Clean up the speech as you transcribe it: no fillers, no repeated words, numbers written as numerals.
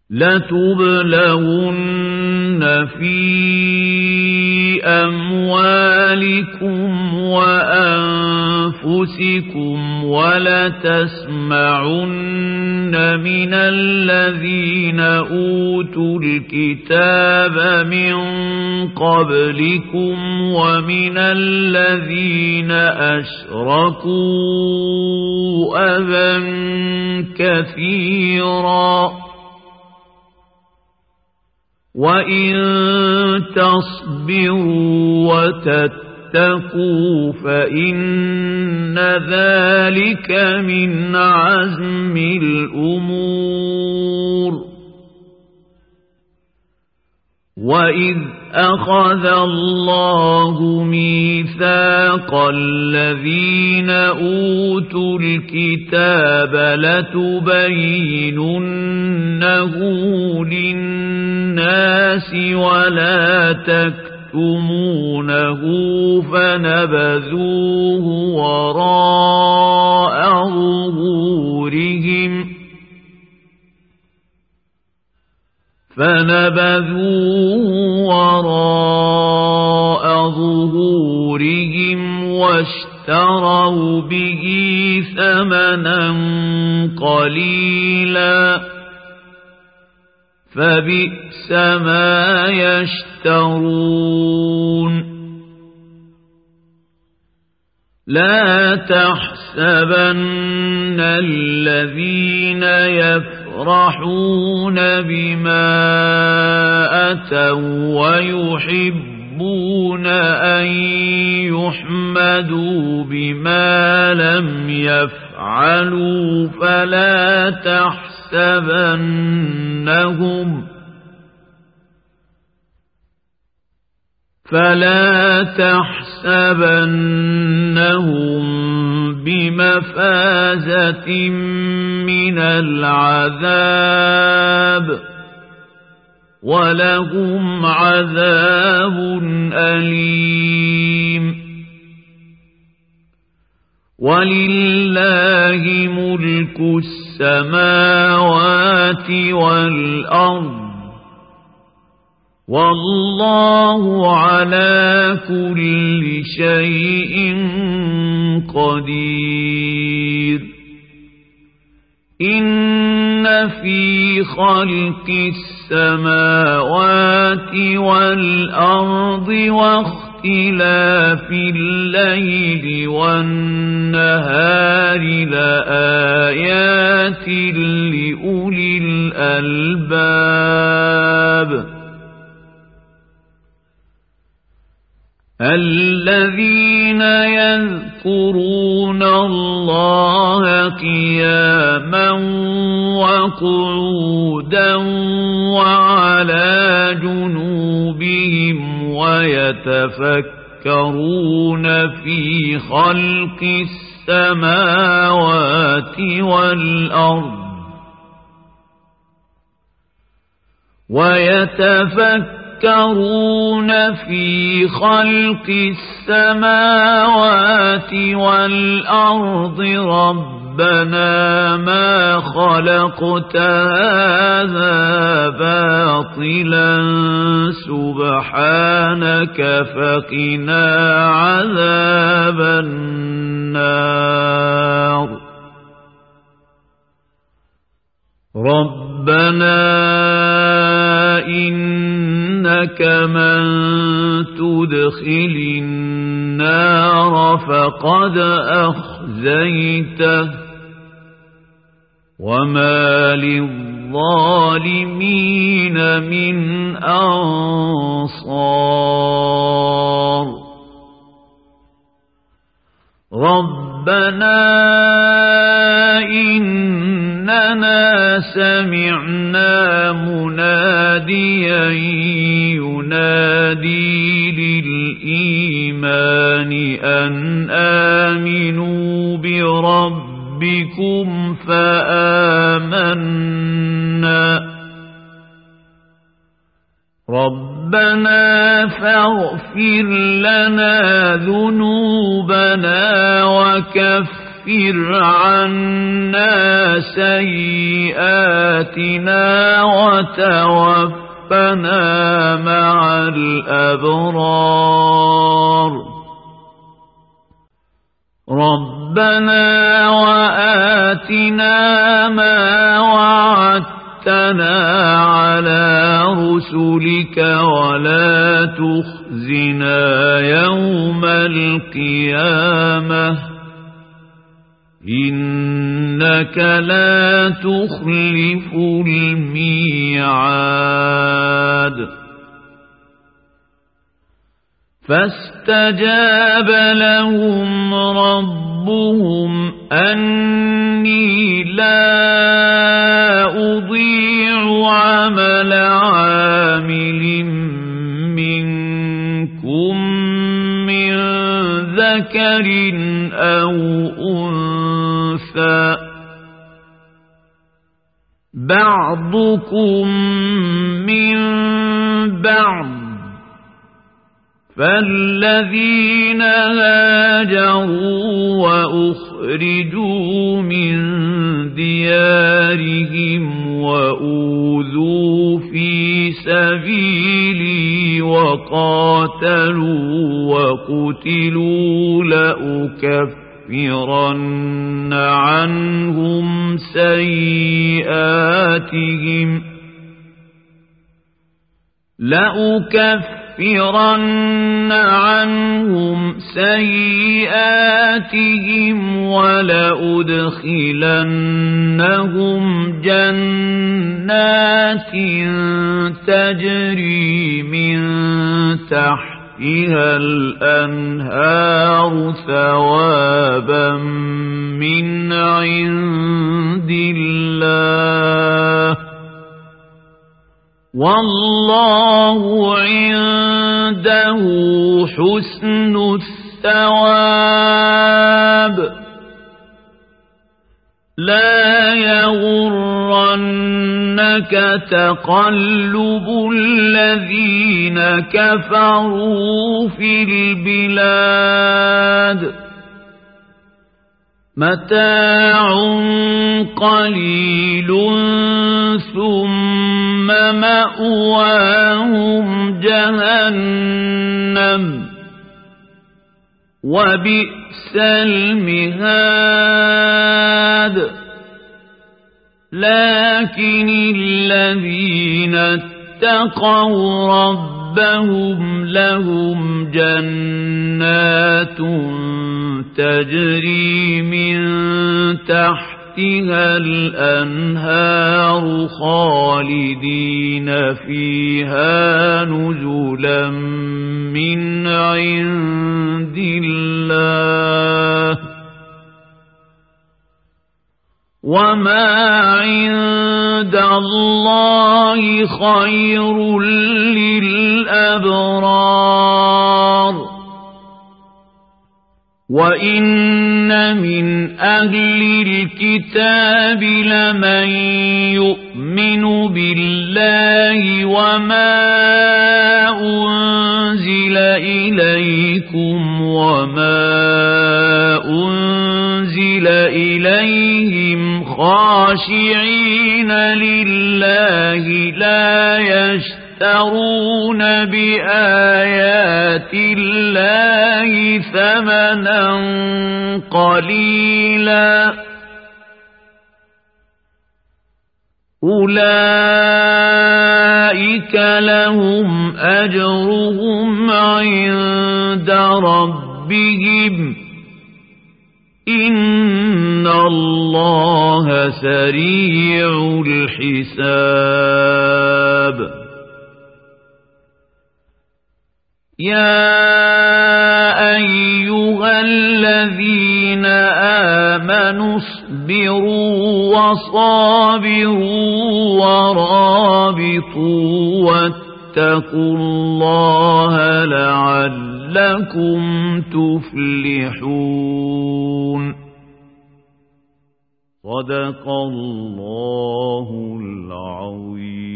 لتبلغن في أموالكم وأنفسكم ولتسمعن من الذين أوتوا الكتاب من قبلكم ومن الذين أشركوا أذى كثيرا وإن تصبروا وتتقوا فإن ذلك من عزم الأمور وإذ أخذ الله ميثاق الذين أوتوا الكتاب لتبيننه للناس ولا تكتمونه فنبذوه وراء ظهورهم واشتروا به ثمنا قليلا فبئس ما يشترون لا تحسبن الذين يفرحون بما أتوا ويحبون أن يحمدوا بما لم يفعلوا فلا تحسبنهم بمفازة من العذاب ولهم عذاب أليم ولله ملك السماوات والأرض والله على كل شيء قدير إن في خلق السماوات والأرض واختلاف الليل والنهار لآيات لأولي الألباب الذين يذكرون الله قياما وقعودا وعلى جنوبهم ويتفكرون في خلق السماوات والأرض في خلق السماوات والأرض ربنا ما خلقت هذا باطلا سبحانك فقنا عذاب النار ربنا إنك من تدخل النار فقد أخزيته وما للظالمين من أنصار ربنا إننا سمعنا مناديا ينادي للإيمان أن آمنوا بربكم فآمنا ربنا فاغفر لنا ذنوبنا وكفر عنا سيئاتنا وتوفنا مع الأبرار ربنا وآتنا ما وعدتنا على رسلك ولا تخزنا يوم القيامة إنك لا تخلف الميعاد فاستجاب لهم ربهم أني لا أضيع عمل عامل منكم من ذكر أو أنثى بعضكم من بعض فالذين هاجروا وأخرجوا من ديارهم وأوذوا في سبيلي وقاتلوا وقتلوا لأكفرن عنهم سيئاتهم ولأدخلنهم جنات تجري من تحتها الأنهار ثوابا من عند الله والله عنده حسن الثواب لا يغرنك تقلب الذين كفروا في البلاد متاع قليل ثم مأواهم جهنم وبئس المهاد لكن الذين اتقوا ربهم لهم جنات تجري من تحتها الأنهار خالدين فيها نزلا من عند الله وما عند الله خير للأبرار وإن من أهل الكتاب لمن يؤمن بالله وما أنزل إليكم وما أنزل إليهم خاشعين لله لا يشترون بآيات الله ثمنا قليلا أولئك لهم أجرهم عند ربهم إن الله سريع الحساب يا أيها الذين آمنوا اصبروا وصابروا ورابطوا واتقوا الله لعلكم تفلحون صدق الله العظيم.